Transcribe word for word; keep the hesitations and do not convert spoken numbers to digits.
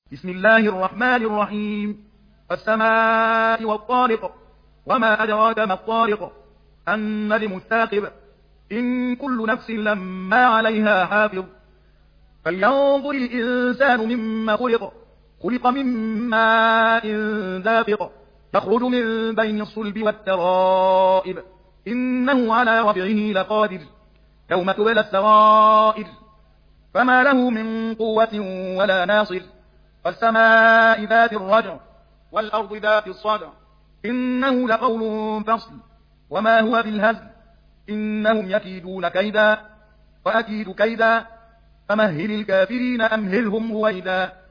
بسم الله الرحمن الرحيم. والسماء والطارق وما أدراك ما الطارق النجم الثاقب إن كل نفس لما عليها حافظ فلينظر الإنسان مما خلق خلق من ماء دافق يخرج من بين الصلب والترائب إنه على رفعه لقادر يوم تبلى السرائر فما له من قوة ولا ناصر والسماء ذات الرجع والأرض ذات الصدع إنه لقول فصل وما هو بالهزل إنهم يكيدون كيدا وأكيد كيدا فمهل الكافرين أمهلهم رويدا.